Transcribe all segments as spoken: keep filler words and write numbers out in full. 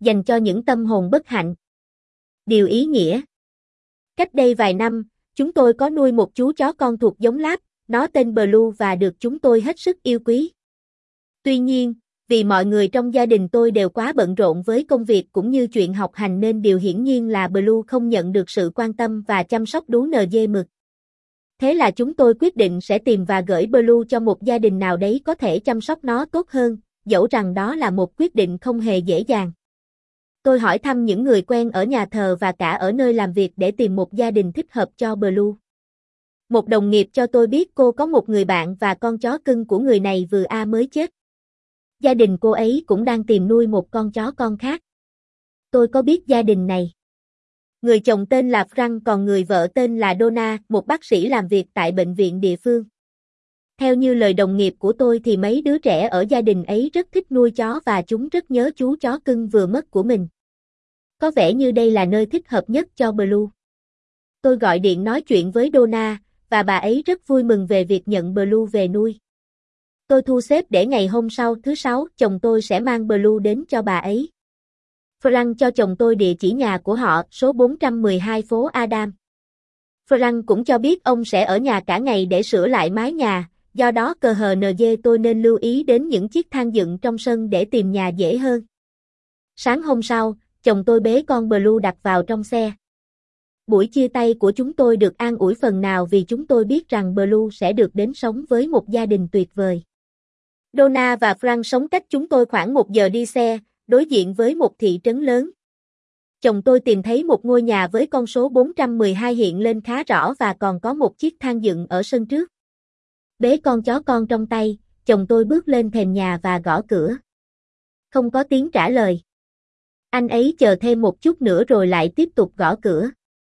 dành cho những tâm hồn bất hạnh. Điều ý nghĩa. Cách đây vài năm, chúng tôi có nuôi một chú chó con thuộc giống Lab, nó tên Blue và được chúng tôi hết sức yêu quý. Tuy nhiên, vì mọi người trong gia đình tôi đều quá bận rộn với công việc cũng như chuyện học hành nên điều hiển nhiên là Blue không nhận được sự quan tâm và chăm sóc đúng như mực. Thế là chúng tôi quyết định sẽ tìm và gửi Blue cho một gia đình nào đấy có thể chăm sóc nó tốt hơn, dẫu rằng đó là một quyết định không hề dễ dàng. Tôi hỏi thăm những người quen ở nhà thờ và cả ở nơi làm việc để tìm một gia đình thích hợp cho Blue. Một đồng nghiệp cho tôi biết cô có một người bạn và con chó cưng của người này vừa a mới chết. Gia đình cô ấy cũng đang tìm nuôi một con chó con khác. Tôi có biết gia đình này. Người chồng tên là Frank còn người vợ tên là Donna, một bác sĩ làm việc tại bệnh viện địa phương. Theo như lời đồng nghiệp của tôi thì mấy đứa trẻ ở gia đình ấy rất thích nuôi chó và chúng rất nhớ chú chó cưng vừa mất của mình. Có vẻ như đây là nơi thích hợp nhất cho Blue. Tôi gọi điện nói chuyện với Donna, và bà ấy rất vui mừng về việc nhận Blue về nuôi. Tôi thu xếp để ngày hôm sau thứ Sáu, chồng tôi sẽ mang Blue đến cho bà ấy. Frank cho chồng tôi địa chỉ nhà của họ, số bốn trăm mười hai phố Adam. Frank cũng cho biết ông sẽ ở nhà cả ngày để sửa lại mái nhà, do đó cờ hờ nờ dê tôi nên lưu ý đến những chiếc thang dựng trong sân để tìm nhà dễ hơn. Sáng hôm sau, chồng tôi bế con Blue đặt vào trong xe. Buổi chia tay của chúng tôi được an ủi phần nào vì chúng tôi biết rằng Blue sẽ được đến sống với một gia đình tuyệt vời. Donna và Frank sống cách chúng tôi khoảng một giờ đi xe, đối diện với một thị trấn lớn. Chồng tôi tìm thấy một ngôi nhà với con số bốn trăm mười hai hiện lên khá rõ và còn có một chiếc thang dựng ở sân trước. Bế con chó con trong tay, chồng tôi bước lên thềm nhà và gõ cửa. Không có tiếng trả lời. Anh ấy chờ thêm một chút nữa rồi lại tiếp tục gõ cửa.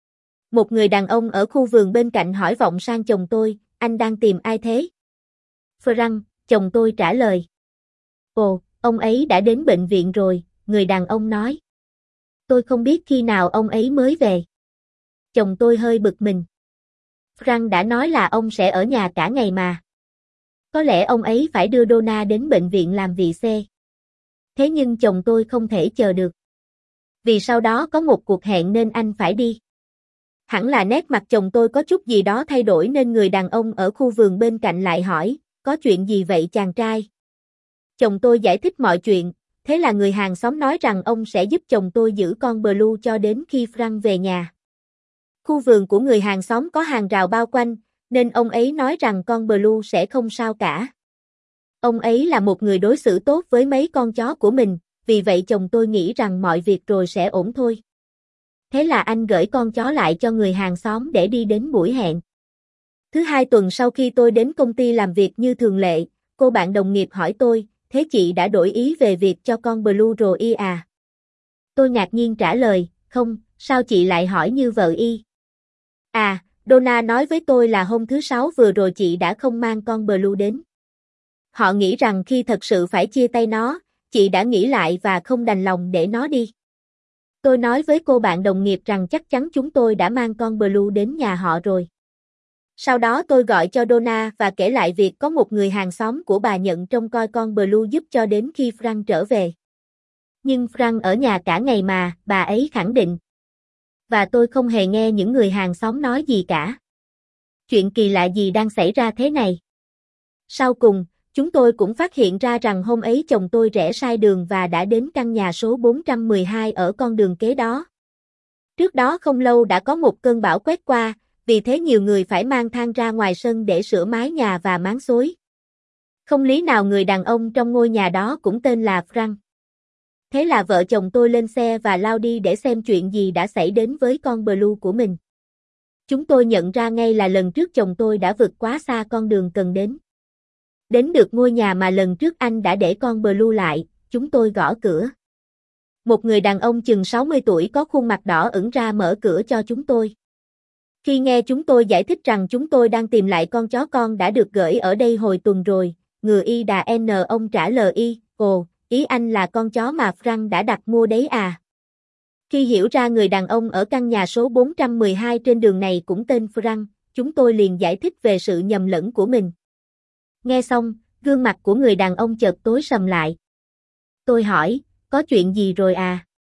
Một người đàn ông ở khu vườn bên cạnh hỏi vọng sang chồng tôi, anh đang tìm ai thế? Frank, chồng tôi trả lời. Ồ, ông ấy đã đến bệnh viện rồi, người đàn ông nói. Tôi không biết khi nào ông ấy mới về. Chồng tôi hơi bực mình. Frank đã nói là ông sẽ ở nhà cả ngày mà. Có lẽ ông ấy phải đưa Donna đến bệnh viện làm vị xe. Thế nhưng chồng tôi không thể chờ được. Vì sau đó có một cuộc hẹn nên anh phải đi. Hẳn là nét mặt chồng tôi có chút gì đó thay đổi nên người đàn ông ở khu vườn bên cạnh lại hỏi, có chuyện gì vậy chàng trai? Chồng tôi giải thích mọi chuyện, thế là người hàng xóm nói rằng ông sẽ giúp chồng tôi giữ con Blue cho đến khi Frank về nhà. Khu vườn của người hàng xóm có hàng rào bao quanh, nên ông ấy nói rằng con Blue sẽ không sao cả. Ông ấy là một người đối xử tốt với mấy con chó của mình, vì vậy chồng tôi nghĩ rằng mọi việc rồi sẽ ổn thôi. Thế là anh gửi con chó lại cho người hàng xóm để đi đến buổi hẹn. Thứ hai tuần sau khi tôi đến công ty làm việc như thường lệ, cô bạn đồng nghiệp hỏi tôi, thế chị đã đổi ý về việc cho con Blue rồi y à? Tôi ngạc nhiên trả lời, không, sao chị lại hỏi như vợ y? À, Donna nói với tôi là hôm thứ Sáu vừa rồi chị đã không mang con Blue đến. Họ nghĩ rằng khi thật sự phải chia tay nó, chị đã nghĩ lại và không đành lòng để nó đi. Tôi nói với cô bạn đồng nghiệp rằng chắc chắn chúng tôi đã mang con Blue đến nhà họ rồi. Sau đó tôi gọi cho Donna và kể lại việc có một người hàng xóm của bà nhận trông coi con Blue giúp cho đến khi Frank trở về. Nhưng Frank ở nhà cả ngày mà, bà ấy khẳng định. Và tôi không hề nghe những người hàng xóm nói gì cả. Chuyện kỳ lạ gì đang xảy ra thế này? Sau cùng, chúng tôi cũng phát hiện ra rằng hôm ấy chồng tôi rẽ sai đường và đã đến căn nhà số bốn trăm mười hai ở con đường kế đó. Trước đó không lâu đã có một cơn bão quét qua, vì thế nhiều người phải mang thang ra ngoài sân để sửa mái nhà và máng xối. Không lý nào người đàn ông trong ngôi nhà đó cũng tên là Frank. Thế là vợ chồng tôi lên xe và lao đi để xem chuyện gì đã xảy đến với con Blue của mình. Chúng tôi nhận ra ngay là lần trước chồng tôi đã vượt quá xa con đường cần đến. Đến được ngôi nhà mà lần trước anh đã để con Blue lại, chúng tôi gõ cửa. Một người đàn ông chừng sáu mươi tuổi có khuôn mặt đỏ ửng ra mở cửa cho chúng tôi. Khi nghe chúng tôi giải thích rằng chúng tôi đang tìm lại con chó con đã được gửi ở đây hồi tuần rồi, người y đà N ông trả lời y, ồ, ý anh là con chó mà Frank đã đặt mua đấy à? Khi hiểu ra người đàn ông ở căn nhà số bốn trăm mười hai trên đường này cũng tên Frank, chúng tôi liền giải thích về sự nhầm lẫn của mình. Nghe xong, gương mặt của người đàn ông chợt tối sầm lại. Tôi hỏi, có chuyện gì rồi à?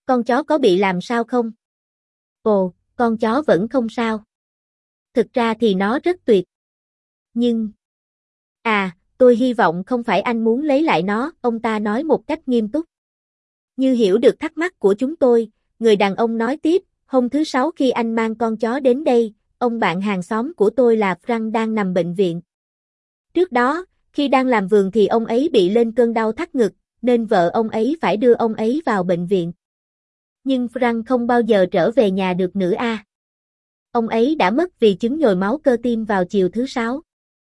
Con chó có bị làm sao không? Ồ, con chó vẫn không sao. Thực ra thì nó rất tuyệt. Nhưng... À, tôi hy vọng không phải anh muốn lấy lại nó, ông ta nói một cách nghiêm túc. Như hiểu được thắc mắc của chúng tôi, người đàn ông nói tiếp, hôm thứ Sáu khi anh mang con chó đến đây, ông bạn hàng xóm của tôi là Frank đang nằm bệnh viện. Trước đó, khi đang làm vườn thì ông ấy bị lên cơn đau thắt ngực, nên vợ ông ấy phải đưa ông ấy vào bệnh viện. Nhưng Frank không bao giờ trở về nhà được nữa a. Ông ấy đã mất vì chứng nhồi máu cơ tim vào chiều thứ Sáu.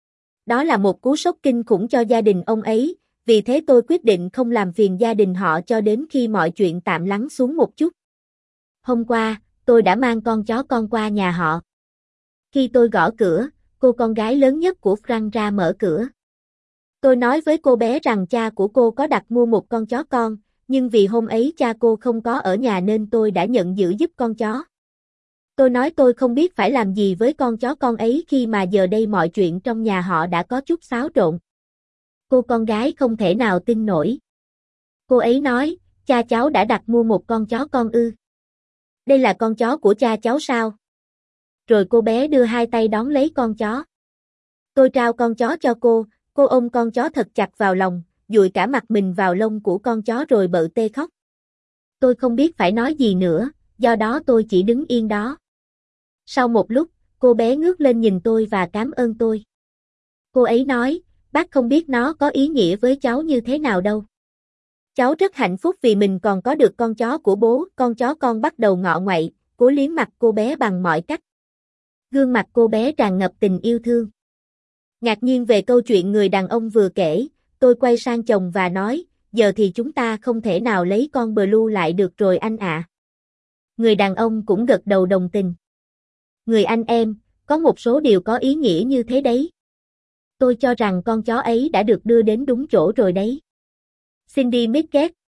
Đó là một cú sốc kinh khủng cho gia đình ông ấy, vì thế tôi quyết định không làm phiền gia đình họ cho đến khi mọi chuyện tạm lắng xuống một chút. Hôm qua, tôi đã mang con chó con qua nhà họ. Khi tôi gõ cửa, cô con gái lớn nhất của Frank ra mở cửa. Tôi nói với cô bé rằng cha của cô có đặt mua một con chó con, nhưng vì hôm ấy cha cô không có ở nhà nên tôi đã nhận giữ giúp con chó. Tôi nói tôi không biết phải làm gì với con chó con ấy khi mà giờ đây mọi chuyện trong nhà họ đã có chút xáo trộn. Cô con gái không thể nào tin nổi. Cô ấy nói, cha cháu đã đặt mua một con chó con ư. Đây là con chó của cha cháu sao? Rồi cô bé đưa hai tay đón lấy con chó. Tôi trao con chó cho cô, cô ôm con chó thật chặt vào lòng, dụi cả mặt mình vào lông của con chó rồi bợ tê khóc. Tôi không biết phải nói gì nữa, do đó tôi chỉ đứng yên đó. Sau một lúc, cô bé ngước lên nhìn tôi và cảm ơn tôi. Cô ấy nói, bác không biết nó có ý nghĩa với cháu như thế nào đâu. Cháu rất hạnh phúc vì mình còn có được con chó của bố, con chó con bắt đầu ngọ nguậy, cố liếm mặt cô bé bằng mọi cách. Gương mặt cô bé tràn ngập tình yêu thương. Ngạc nhiên về câu chuyện người đàn ông vừa kể, tôi quay sang chồng và nói, giờ thì chúng ta không thể nào lấy con Blue lại được rồi anh ạ. Người đàn ông cũng gật đầu đồng tình. Người anh em, có một số điều có ý nghĩa như thế đấy. Tôi cho rằng con chó ấy đã được đưa đến đúng chỗ rồi đấy. Cindy Midgett